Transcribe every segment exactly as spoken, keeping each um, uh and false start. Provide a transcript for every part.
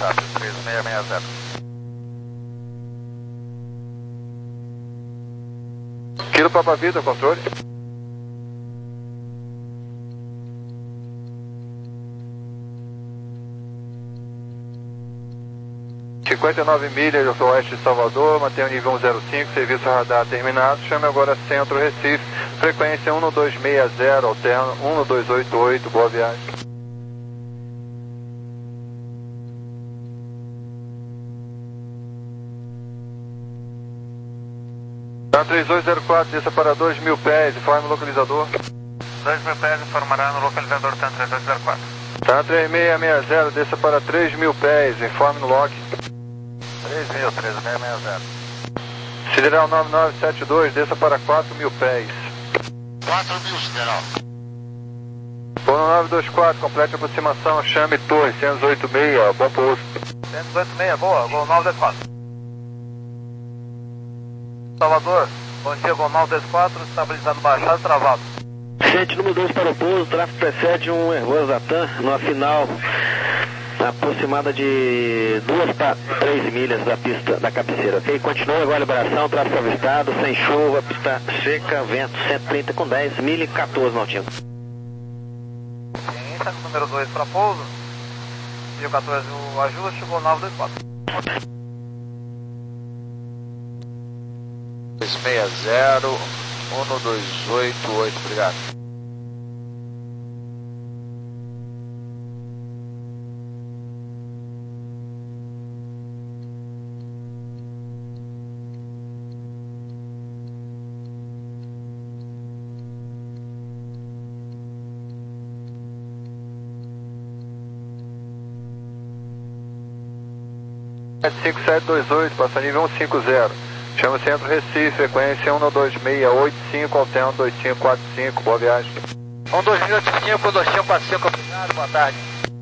WhatsApp, três seis seis zero. Kilo Papa Vida, controle. cinquenta e nove milhas do oeste de Salvador, mantém o nível cento e cinco, serviço radar terminado. Chame agora Centro Recife, frequência um dois seis zero, alterno um dois oito oito, boa viagem. Tá três dois zero quatro, desça para dois mil pés, informe o localizador. dois mil pés informará no localizador Tan três dois zero quatro. Tá três seis seis zero, desça para três mil pés, informe no lock. três mil, três seis seis zero. Sideral nove nove sete dois, desça para quatro mil pés. quatro mil, Sideral. Pono nove dois quatro, complete a aproximação, chame torre, cento e oito seis, bom pouso. cento e oito seis, boa, Gol nove dois quatro. Salvador, bom dia, Gol nove dois quatro, estabilizado baixado, travado. Gente, número dois para o pouso, tráfego precede um Airbus Latam, numa final aproximada de duas para três milhas da pista da cabeceira, ok? Continua agora a liberação, tráfego avistado, sem chuva, pista seca, vento cento e trinta com dez, mil e quatorze nautinhos. Sim, número dois para pouso, mil e quatorze o ajuste, Gol nove dois quatro. dois seis zero, um dois oito oito, obrigado. cinco sete dois oito, passa nível cento e cinquenta. Chama o Centro Recife, frequência um dois seis oito cinco, alterno dois cinco quatro cinco, boa viagem. um dois oito cinco, dois cinco quatro cinco, obrigado, boa tarde.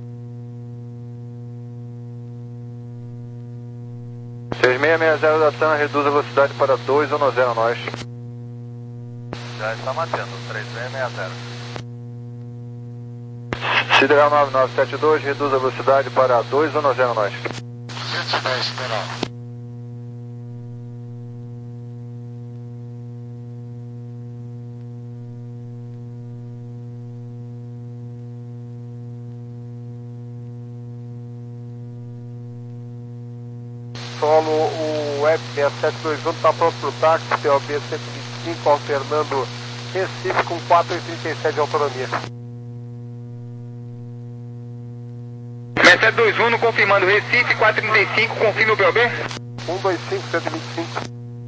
seis seis seis zero da TAM, reduz a velocidade para dois um zero nós. Já está mantendo, três seis seis zero. Sideral nove nove sete dois, reduz a velocidade para dois um zero nós. duzentos e dez, Sideral. Solo, o Web seis sete dois um está pronto para o táxi, T O B cento e vinte e cinco, alternando Recife com quatro e trinta e sete de autonomia. seis sete dois um, confirmando Recife, quatro e trinta e cinco, confirma o P O B? um dois cinco, cento e vinte e cinco.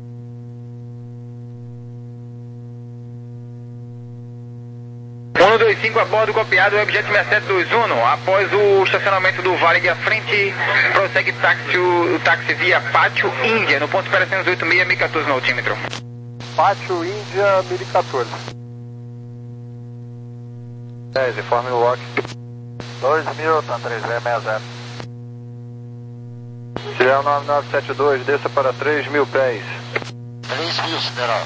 um dois cinco a bordo, copiado, Webjet seis sete dois um, após o estacionamento do Varig à frente, prossegue táxi, o, o táxi via Pátio Índia, no ponto de operações oito seis, mil e quatorze no altímetro. Pátio Índia, mil e quatorze. dez, informe no lock. dois mil, Tan três seis seis zero. Sideral nove nove sete dois, desça para três mil pés. três mil, Sideral.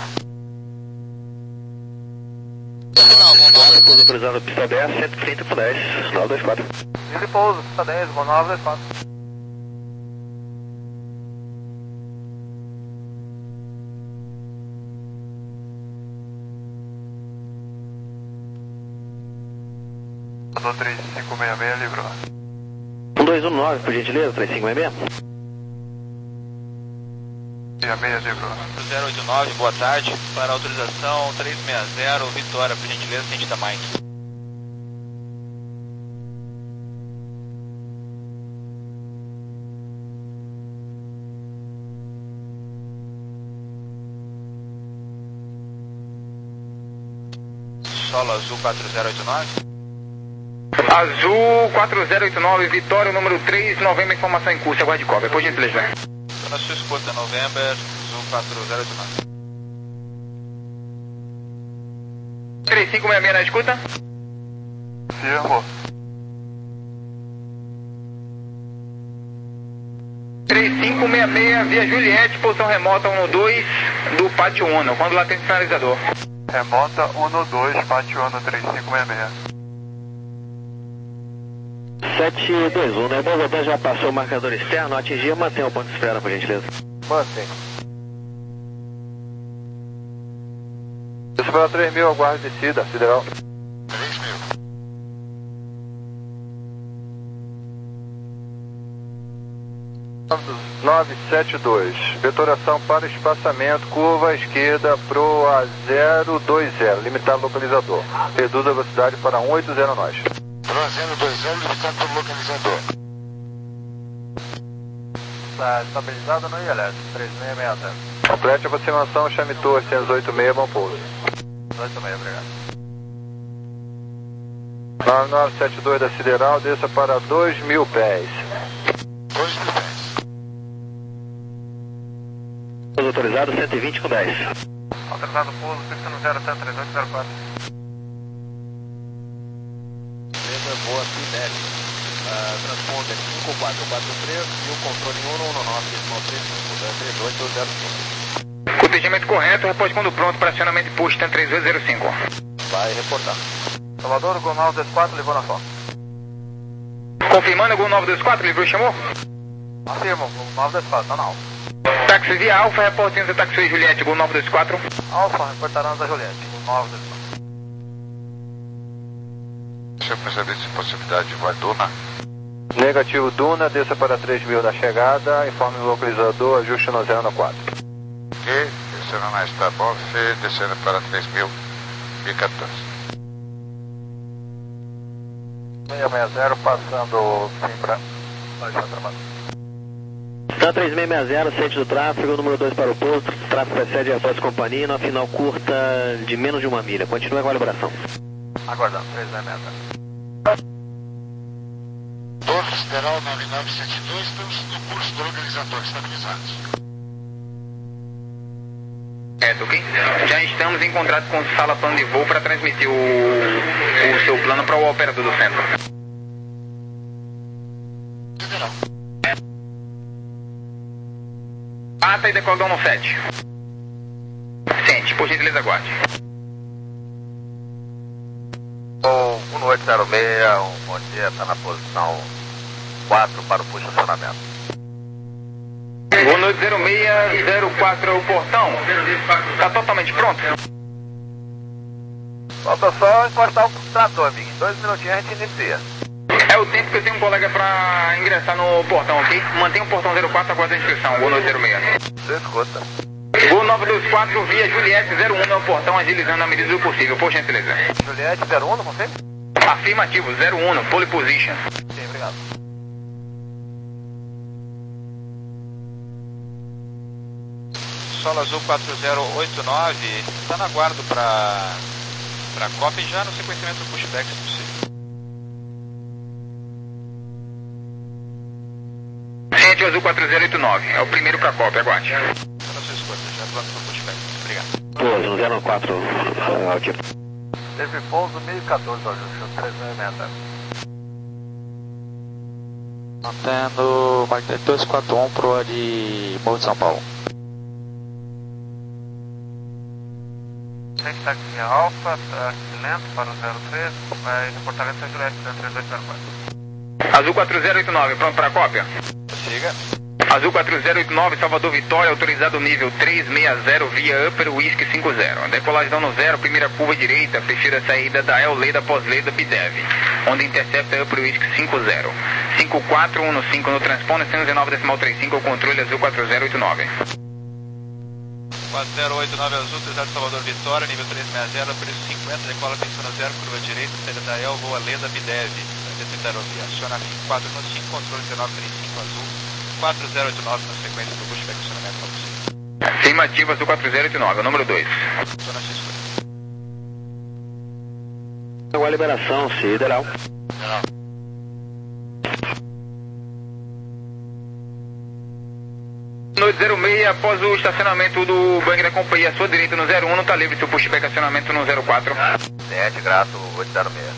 Pouso autorizado pista dez, cento e trinta com dez, nove dois quatro. Mil e pouso, pista dez, Gol nove dois quatro. Mandou três cinco seis seis, livrou. um dois um nove, por gentileza, três cinco seis seis. seis seis, livrou. zero oito nove, boa tarde. Para autorização três seis zero, Vitória, por gentileza, tente da Mike. Solo Azul quatro zero oito nove. Azul quatro zero oito nove, Vitória, número três, Novembro, informação em curso, aguarde cópia, por gentileza. Estou na sua escuta, Novembro, Azul quatro zero oito nove. três cinco seis seis na escuta? Firmo. três cinco seis seis, via Juliette, posição remota um dois do Pátio Uno, quando lá tem sinalizador. Remota um dois, Pátio Uno três cinco seis seis. sete dois um, né? Bogotá já passou o marcador externo, atingiu, mantém o ponto de espera, por gentileza. Mantém. Isso para três mil, aguarde descida, Sideral. três mil. nove sete dois, vetoração para espaçamento, curva à esquerda pro A zero dois zero, limitado localizador. Reduz a velocidade para cento e oitenta nós. Pro zero dois zero, limitado pelo localizador. Está estabilizado no I L S, três seis seis zero. Complete a aproximação, chame torre cento e oitenta e seis, bom pouso. oito seis, obrigado. nove nove sete dois da Sideral, desça para dois mil pés. dois mil pés. Autorizado cento e vinte com dez. Autorizado pouso, pista no zero sete três oito zero quatro. Beleza, boa, Fidel. Uh, transponder cinco quatro quatro três e o controle um um nove decimal três cinco três oito zero cinco. Contingimento correto, reposto quando pronto para acionamento e push três oito zero cinco. Vai reportar. Salvador, Gol nove dois quatro, levou na foto. Confirmando, Gol nove dois quatro, livrou e chamou? Afirmo, Gol nove dois quatro, tá na alfa. Táxi via Alfa, reportando seu táxi e Juliette, Gol nove dois quatro. Alfa, reportarão da Juliette, Gol nove dois quatro. Deixa eu perceber se possibilidade de vai Duna. Negativo Duna, desça para três mil na chegada, informe o localizador, ajuste no zero quatro. Ok, descendo na Starbox, descendo para três mil e quatorze. seis seis zero, passando sim para baixar trabalho. Tá três seis seis zero, centro do tráfego, número dois para o posto, tráfego precede a Força Companhia, na final curta de menos de uma milha. Continue com a liberação. Aguardando, três seis seis zero. Torre Sideral nove nove sete dois, estamos no curso do localizador, estabilizados. É, ok? Já estamos em contrato com o Sala Plano de Voo para transmitir o, o seu plano para o operador do centro. Sideral. Ata e decodão no sete. Sente, por gentileza, aguarde. Gol um oito zero seis, um bom dia, está na posição quatro para o push acionamento. Gol oito zero seis zero quatro, o portão. Está totalmente pronto? Falta só encostar o trator, amigo. Em dois minutinhos a gente inicia. É o tempo que eu tenho um colega para ingressar no portão, ok? Mantenha o portão zero quatro, aguarda a inscrição, Gol oito zero seis. Você escuta. Gol nove dois quatro, via Juliette zero um, é o portão, agilizando na medida do possível, por gentileza. Juliette zero um, não confirma? Afirmativo, zero um, pole position. Sim, obrigado. Solo Azul quatro zero oito nove, está na guarda para para copy já no sequenciamento do pushback, se possível. Ciente Azul quatro zero oito nove, é o primeiro para copy, aguarde. Está na sua escolha, já plano para pushback. Obrigado. Pouso, zero quatro, aqui. Teve pouso mil e quatorze, ó, Justo, três seis seis zero. Mantendo Magnet dois quatro um pro de Morro de São Paulo. Frente táxi via Alfa, táxi lento para o zero três, vai reportamento São Juliette três oito zero quatro. Azul quatro zero oito nove, pronto para cópia? Siga. Azul quatro zero oito nove, Salvador Vitória, autorizado nível três seis zero via Upper Whisky cinco zero. Decolagem no zero, primeira curva direita, prefira a saída da El Leda pós-Leda Bidev, onde intercepta Upper Whisky cinco zero. cinco quatro um cinco no transponder, cento e dezenove decimal trinta e cinco, o controle Azul quatro zero oito nove. quatro zero oito nove Azul, autorizado Salvador Vitória, nível três seis zero, preço cinquenta, decola pista no zero, curva direita, saída da El, voa Leda Bidev, aerovia, aciona quatro no cinco, controle dezenove trinta e cinco Azul, quatro zero oito nove na sequência do pushback acionamento para você. Afirmativa Azul quatro zero oito nove, o número dois. Estou na sua escolha. Agora a liberação, Sideral. No zero seis, após o estacionamento do banco da companhia à sua direita no zero um, não está livre seu pushback acionamento no zero quatro. Sete, grato, oito zero seis.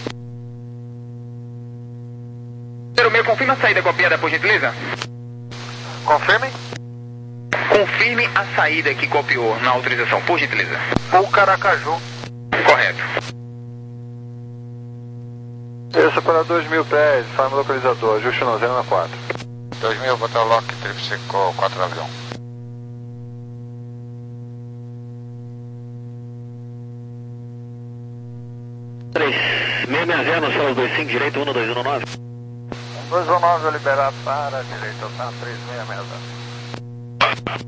zero seis, confirma a saída copiada, por gentileza? Confirmem. Confirme a saída que copiou na autorização, por gentileza. O Caracaju. Correto. Isso para dois mil pés, faz localizador, ajuste no zero na quatro. dois mil, botar o lock, triplo cinco, quatro avião. três seis seis zero no solo dois cinco, direito um dois um nove. um dois um nove liberado para direita, tá três seis seis zero.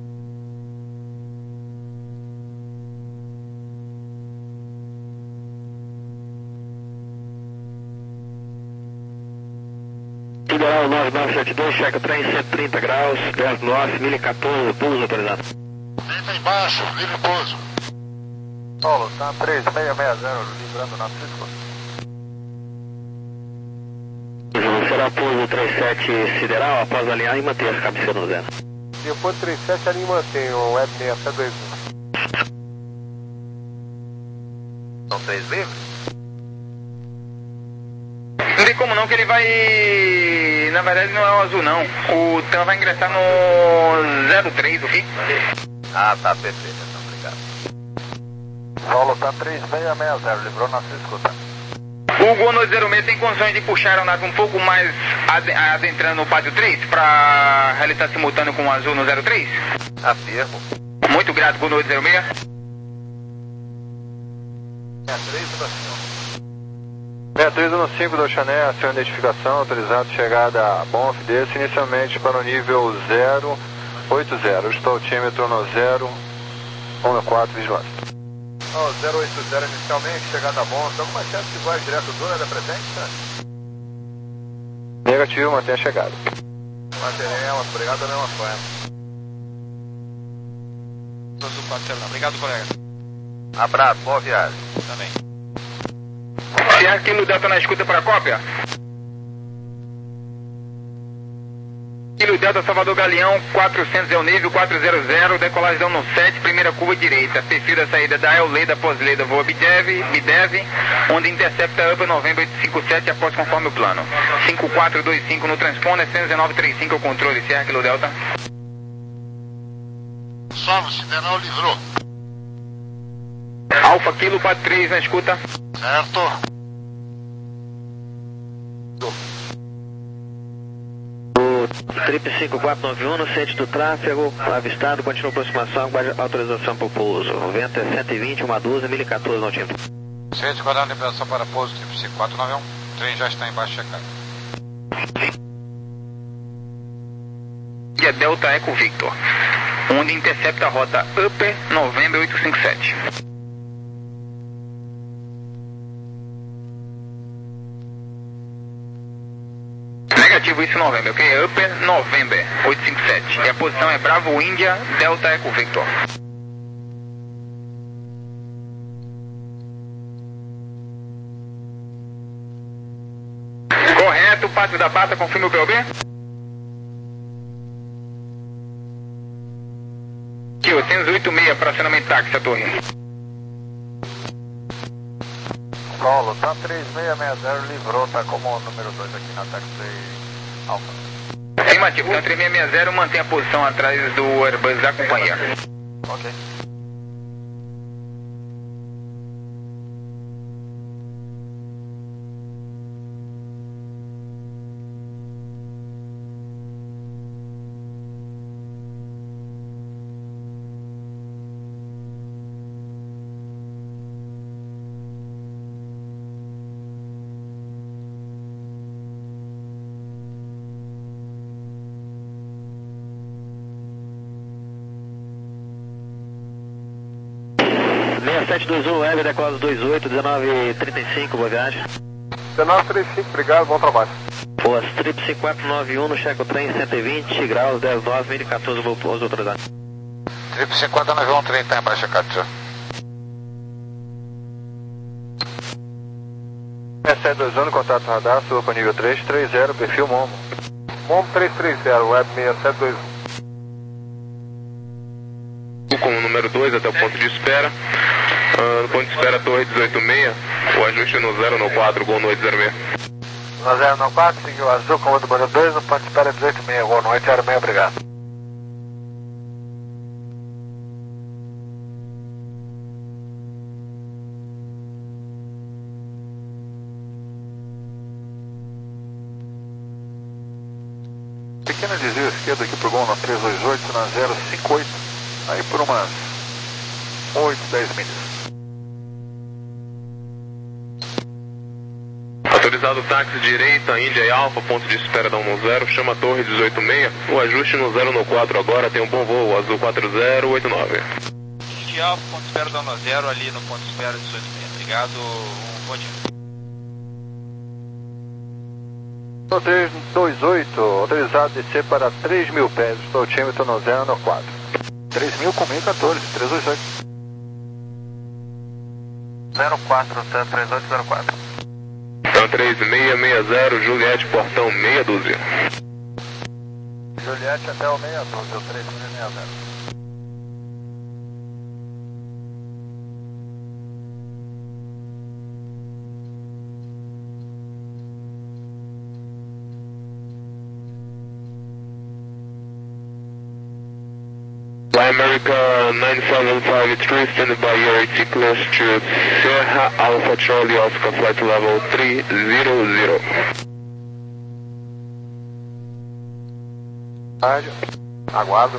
Federal nove nove sete dois, checa trem cento e trinta graus, dez norte, mil e quatorze, pouso autorizado. Deita embaixo, livre pouso. Solo, tá três seis seis zero, livrando na Cisco. Será pouso trinta e sete sideral, após alinhar e manter as cabeceiras no zero. Depois trinta e sete alinha e mantém o web seis sete dois um. São três livres? Não tem como não, que ele vai... Na verdade não é o azul não. O Tan vai ingressar no zero três, ok? Ah, tá, perfeito, então, obrigado. Solo, tá três seis seis zero, livrou na Cisco, tá? O Gol no zero seis tem condições de puxar a aeronave um pouco mais ad- adentrando no pátio três para realizar simultâneo com o azul no zero três? Afirmo. Muito grato, Gol no zero seis. É três para cima. seis três um cinco do Chané, a sua identificação, autorizado chegada a Bonf desse, inicialmente para o nível zero oito zero, estou altímetro no zero um quatro, vigilância. Oh, zero oito zero inicialmente, chegada a Bonf, alguma chance que vai direto do Dona da Presença? Negativo, mantém a chegada. Manteremos, obrigado, da mesma forma. Azul quatro zero, obrigado, colega. Abraço, boa viagem. Também. Sierra Kilo Delta na escuta para cópia. Kilo Delta Salvador Galeão, quatrocentos é o nível, quatrocentos, decolagem no sete, primeira curva direita. Perfil da saída da El Leda, pós-Leda, voa Bidev, Bidev, onde intercepta Upper Novembro oito cinco sete, após conforme o plano. cinco quatro dois cinco no transponder, cento e dezenove trinta e cinco é o controle, Sierra Kilo Delta. Salvo, Sideral livrou. Alfa Kilo para três na escuta. Certo. Trip cinco quatro nove um no centro do tráfego, avistado, continua aproximação, autorização para o pouso. O vento é cento e vinte, uma dúzia, mil e quatorze no altímetro. Centro guardando liberação para pouso, tipo cinco quatro nove um. O trem já está embaixo checado. E a Delta Eco Victor, onde intercepta a rota Upper Novembro oito cinco sete. Negativo, isso Novembro, ok? Upper November oito cinco sete. E a posição é Bravo India Delta Eco Victor. Correto, Pátio da Pata, confirma o P O B? Aqui, oitocentos e oitenta e seis para acionamento táxi, a torre. Solo, tá três seis seis zero, livrou, tá como número dois aqui na táxi Alfa. Afirmativo, tá três seis seis zero, mantém a posição atrás do Airbus da companhia. Ok. seis sete dois um, Web, decolado dois oito, dezenove trinta e cinco, boa viagem. dezenove trinta e cinco, obrigado, bom trabalho. Boas, Trip cinco quatro nove um no checo trem, cento e vinte graus, dez nove, mil e quatorze, os autorizados. Trip cinco quatro nove um, o trem está embaixo checado, senhor. seis sete dois um, contato radar, suba para nível três três zero, perfil Momo. Momo três três zero, web seis sete dois um. Com o número dois até o ponto de espera. Uh, no ponto de espera, torre dezoito seis, o ajuste no zero no quatro, Gol noite zero seis. No zero no quatro, seguiu azul, comando número dois, no ponto de espera dezoito seis, Gol noite zero seis, obrigado. fazendo desvio esquerdo aqui pro Gol na três dois oito, na zero cinco oito, aí por umas oito, dez milhas. Autorizado táxi direita, Índia e Alfa, ponto de espera da um zero, chama a torre dezoito seis, o ajuste no zero no quatro agora, tem um bom voo, azul quatro zero oito nove. Índia e Alfa, ponto de espera da um zero, ali no ponto de espera dezoito seis. Obrigado, um bom dia. três dois oito, autorizado descer para três mil pés, estou tímetro no zero no quatro. três mil com mil e quatorze, três dois oito. zero quatro, três oito zero quatro. Então três seis seis zero, Juliette, portão meia dúzia. Juliette até o meia dúzia, o três seis seis zero. Fly America nine seven five three, standing by your A T close to Sierra Alpha Charlie Oscar flight level three zero zero. Rádio, aguardo.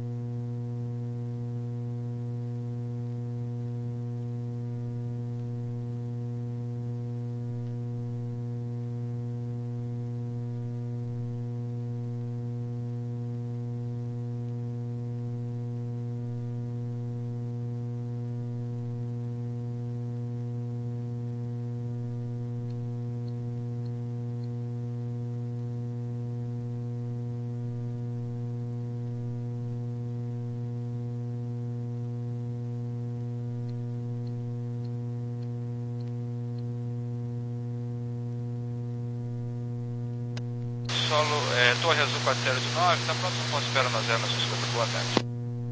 Solo, é, Torre Azul quatro zero oito nove, está próximo ponto de espera no zero na sua escuta, boa tarde.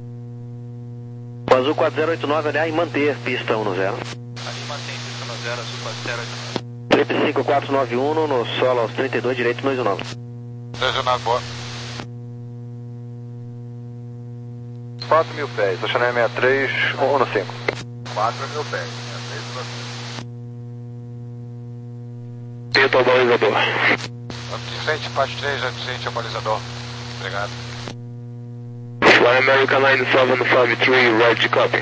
O Azul quatro zero oito nove, aliás, manter pista um no zero. Ali mantém pista no zero, Azul quatro zero oito nove. Flip cinco quatro nove um no solo aos trinta e dois, direito dois nove. dois nove, boa. quatro mil pés, estacionamento sessenta e três, um no cinco. quatro mil pés, sessenta e três para Tenta o balizador. Satisfeito, parte três, satisfeito o balizador. Obrigado. Fly America nine seven five three, right copy.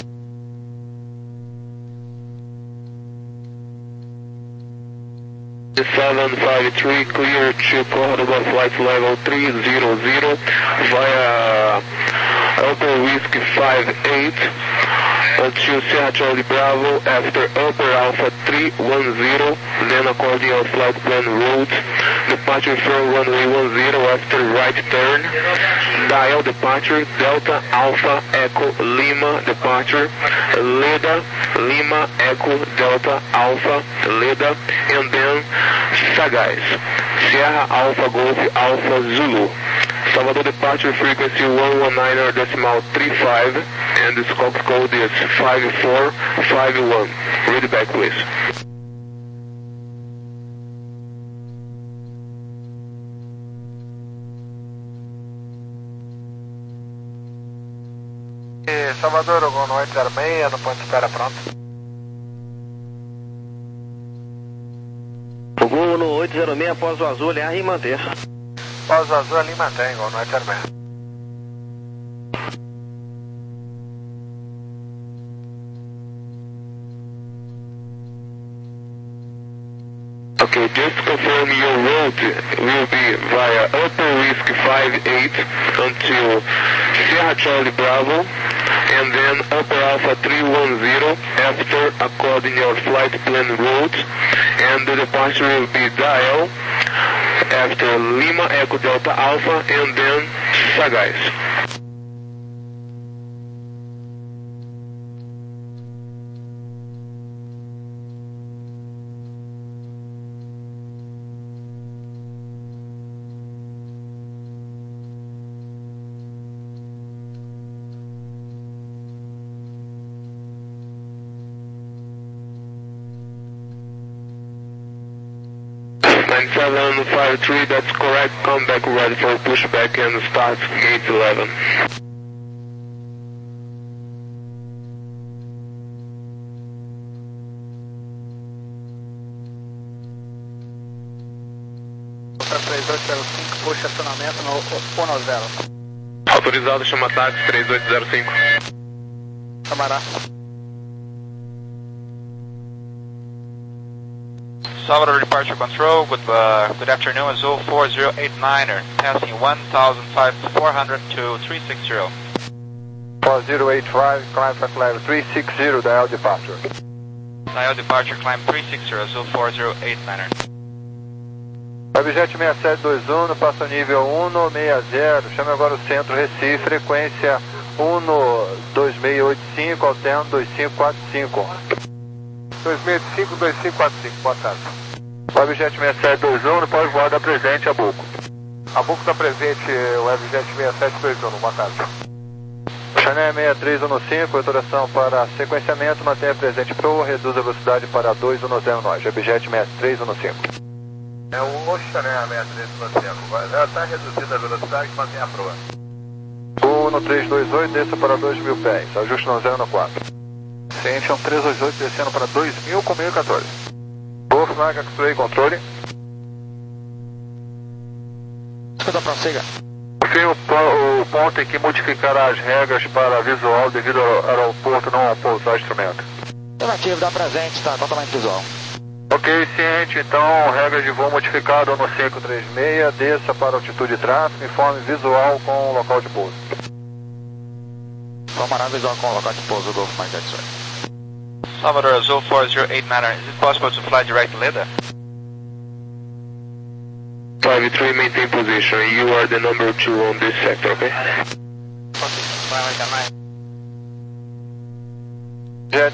seven five three, clear to Cordoba flight level three zero zero via Upper Whiskey five eight until Sierra Charlie Bravo after Upper Alpha three one zero, then according our flight plan route, departure from runway one zero after right turn, dial departure Delta Alpha Echo Lima departure, Leda Lima Echo Delta Alpha Leda, and then Sagaz, Sierra Alpha Golf Alpha Zulu. Salvador departure frequency one one nine decimal three five, and the scope code is five four five one. Read back, please. E Salvador, o no oito zero seis, no ponto de espera pronto. O Gol no oito zero seis após o Azul, aliás, e manter. Pausa azul ali mantém, o no oito zero seis. Okay, just to confirm your route will be via Upper Whiskey five eight until Sierra Charlie Bravo, and then Upper Alpha three one zero after according your flight plan route, and the departure will be dial after Lima Echo Delta Alpha, and then Sagaz. nine seven five three, that's correct. Come back ready for pushback and start gate eleven. três oito zero cinco, push estacionamento no um noventa. Autorizado, chama táxi três oito zero cinco. Camará. Salvador Departure Control, good, uh, good afternoon, Azul four zero eight niner, passing one thousand four hundred to three six zero. four zero eight five, climb for level three six zero, dial departure. Dial Departure, climb three six zero, Azul four zero eight niner. Webjet seis sete dois um, passa o nível um seis zero, chame agora o centro Recife, frequência um dois seis oito cinco, alterno dois cinco quatro cinco. dois seis oito cinco, dois cinco quatro cinco, boa tarde. Webjet seis sete dois um, pode voar da presente a Buco. A Buco está presente, Webjet seis sete dois um, boa tarde. Chanel seis três um cinco, autorização para sequenciamento, mantenha presente Pro, reduz a velocidade para dois um zero nove, Webjet seis três um cinco. É o Chanel seis três um cinco, já está reduzida a velocidade, mantenha a proa. um três dois oito, desça para dois mil pés, ajuste no zero quatro. Ciência um três dois oito, descendo para dois mil com mil e quatorze. Golf, marca, X-Ray, controle. Escuta, prossiga. Sim, o, o ponto tem que modificar as regras para visual devido ao aeroporto não pousar instrumento. Negativo, dá presente, está totalmente visual. Ok, ciente, então, regras de voo modificado no cinco três seis, desça para altitude de tráfego, informe visual com o local de pouso. Camará visual com o local de pouso, Golf Mike X-Ray. Salvador Azul four zero eight niner, is it possible to fly direct to Leda? five three, maintain position. You are the number two on this sector, okay? Jet.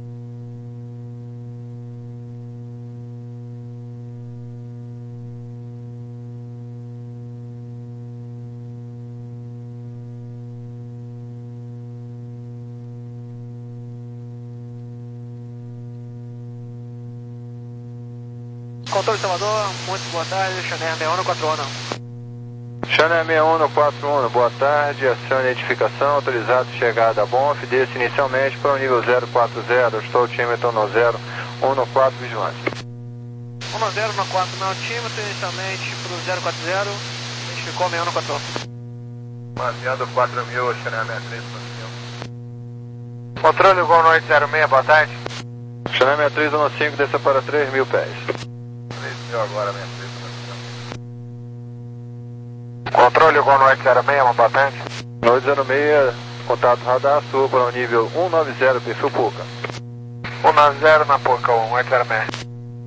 Controle Salvador, muito boa tarde, Chanel seis um quatro um. Chanel seis um quatro um, boa tarde, ação de identificação, autorizado chegada a Bonf, desce inicialmente para o nível zero quatro zero, estou altímetro no zero um quatro vigilante. um zero um quatro, meu altímetro inicialmente para o zero quatro zero, identificou seis um quatro um. Manteando quatro mil, Chanel seis três um cinco. Controle Gol Noite zero seis, boa tarde. Chanel seis três um cinco, desça para três mil pés. três mil agora, seis três um cinco. Controle Gol Noite zero seis, uma patente. Noite zero seis, contato radar, sul para o nível um nove zero, perfil Puca. um nove zero na Puca, um oito zero seis.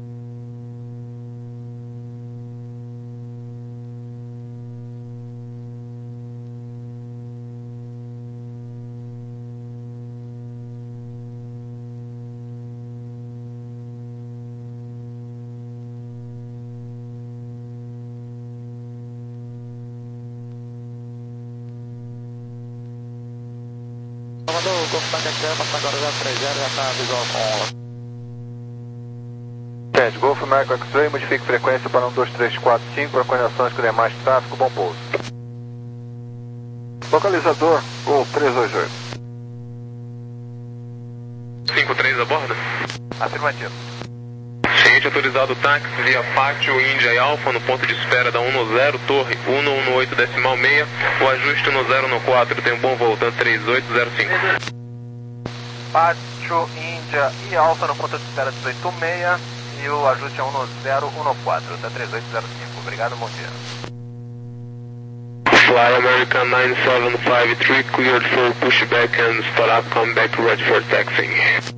Salvador, o Golf Mike X-Ray, passar agora zero três zero, já está visual com... Entende, Golf Mike X-Ray, modifique frequência para um dois três quatro cinco para coordenações com demais tráfego, bom pouso. Localizador, Golf três dois oito. cinco três a bordo? Afirmativo. Ciente, autorizado táxi via Pátio Índia e Alfa no ponto de espera da um zero, torre um oito decimal seis, o ajuste no zero quatro, tem um bom voltando três oito zero cinco. Pátio Índia e Alfa no ponto de espera dezoito seis e o ajuste é um zero um quatro, tá três oito zero cinco, obrigado, bom dia. Fly American nine seven five three, cleared for pushback and start up, come back ready for taxiing.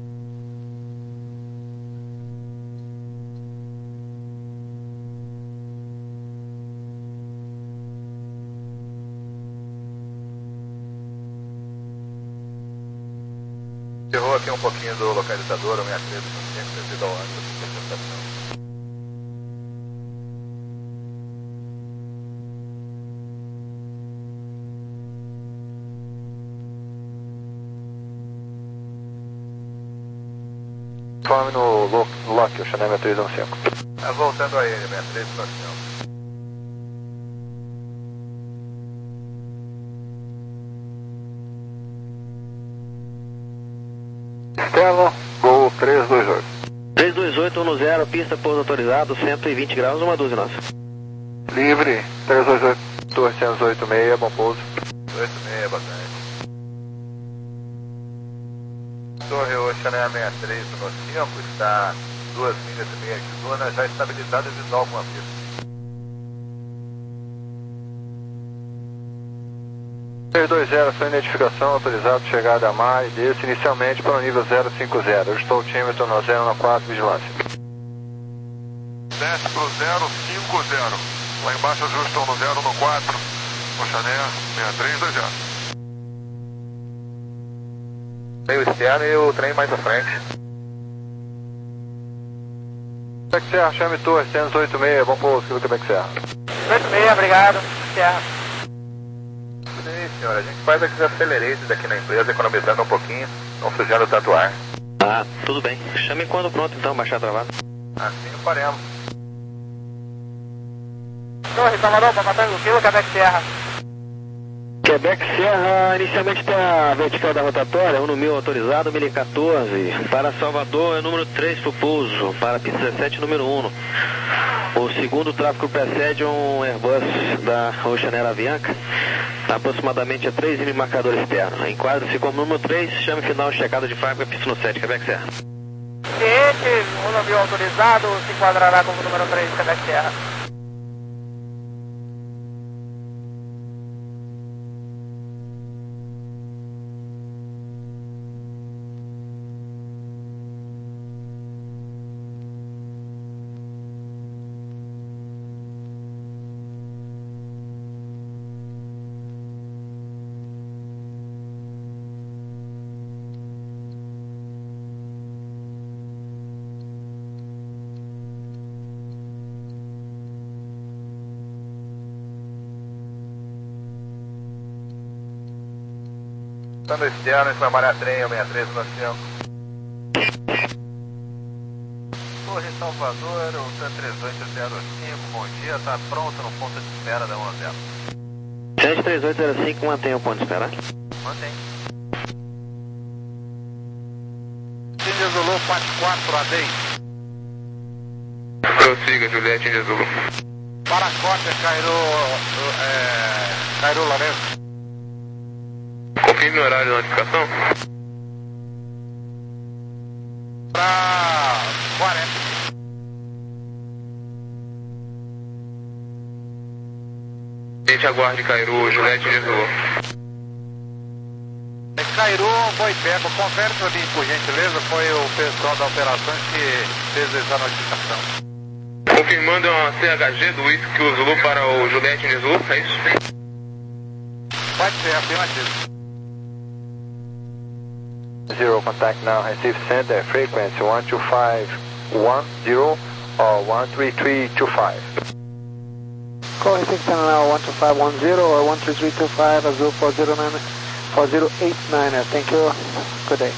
Errou aqui um pouquinho do localizador, o seis três um cinco, devido ao ângulo de interpretação. Informe no Lock, o Chanel seis três um cinco. Tá voltando a ele, seis três um cinco. Externo, Gol três dois oito. três dois oito um zero, pista pouso autorizado, cento e vinte graus, uma dúzia nossa. Livre, três oito oito, torcendo oito seis, bom pouso. oito seis, boa tarde. Torre Oceaneia sessenta e três no cinco, está duas milhas e meia de zona, já estabilizada visual com a pista. três dois zero, sua identificação, autorizado, chegada a mar e desce inicialmente para o nível zero cinco zero. Eu estou o tímetro no zero no quatro, vigilância. Desce para o zero cinco zero. Lá embaixo ajustam no zero no quatro. Oceaneia sessenta e três dois zero. Meio externo e o trem mais à frente. Quebec Serra, chame torre, cento e oito seis, bom pouso, Kilo Quebec Serra. oito seis, obrigado. Serra. Sim, senhora, a gente faz aqueles acelerators aqui na empresa, economizando um pouquinho, não sujando tanto ar. Ah, tudo bem. Chame quando pronto então, baixar a travada. Assim o faremos. Torre, Salvador, para matar o Kilo Quebec Serra. Quebec Serra, inicialmente está a vertical da rotatória, um no mil autorizado, mil e quatorze. Para Salvador é número três para o pouso, para pista dezessete, número um. O segundo tráfego precede um Airbus da Oceaneia Avianca, aproximadamente a três mil marcador externo. Enquadre-se como número três, chame final checado de fábrica, pista no sete, Quebec Serra. Cliente, um navio autorizado, se enquadrará como número três, Quebec Serra. Estando externo, isso vai malhar trem, sessenta e três no cinco. Torre Salvador, o T três oito zero cinco, bom dia, está pronto no ponto de espera da um zero. sete três oito zero cinco, mantém o ponto de espera. Mantém. India Zulu quatro quatro, A D E I. Prossiga, Juliette India Zulu. Paracópia, Cairo, é, Cairo Lourenço. Confirme o horário da notificação. Para quarenta. Gente, aguarde Cairo, Juliette India Zulu. Cairo, Boipeco, confere para mim, por gentileza, foi o pessoal da operações que fez essa notificação. Confirmando a C H G do Whisky Zulu para o Juliette India Zulu, é isso? Pode ser, afirmativo. Zero contact now, receive center frequency one two five one zero or one three three two five. Call receive channel now one two five one zero or one three three two five, Azul four zero nine, four zero eight nine. Thank you. Good day.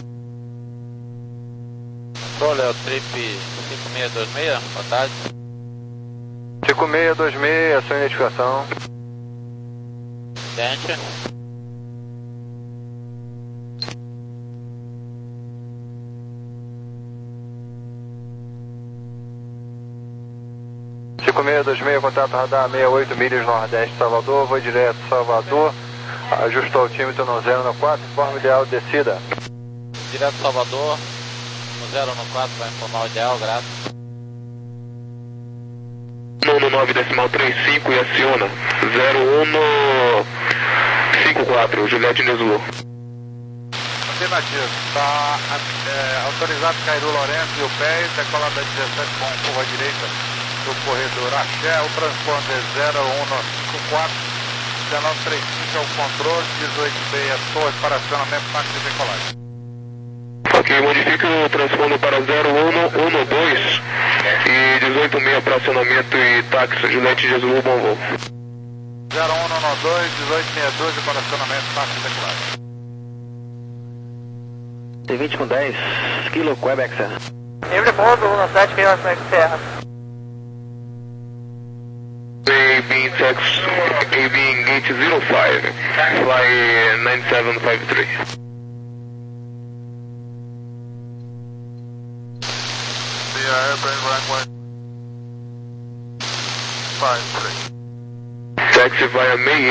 Controle, é o trip cinco seis dois seis, boa tarde. cinco seis dois seis, a sua identificação. Gente. cinco seis dois seis, contato radar sessenta e oito milhas nordeste Salvador, vou direto Salvador, ajusto o altímetro no zero no quatro, forma ideal de descida. Direto Salvador, no zero no quatro, vai informar o ideal, graças. Nono nove decimal trinta e cinco e aciona zero um cinco quatro, Juliette India Zulu. Afirmativo, está é, autorizado Cairo Lourenço e o pé, decolado da dezessete com curva direita do corredor Axé, o transponder zero um cinco quatro, dezenove trinta e cinco é o controle, dezoito seis torre para acionamento, táxi de decolagem. Ok, modifique o transponder para zero um um dois e dezoito seis para acionamento e táxi, Juliette India Zulu, bom voo. zero um um dois, dezoito sessenta e dois para acionamento, táxi de decolagem. T vinte com dez, Kilo Quebec Serra. Livre pouso, um sete, Quebec Serra. A B in tax, A B in gate zero five, fly nine seven five three. The airplane runway five three. via May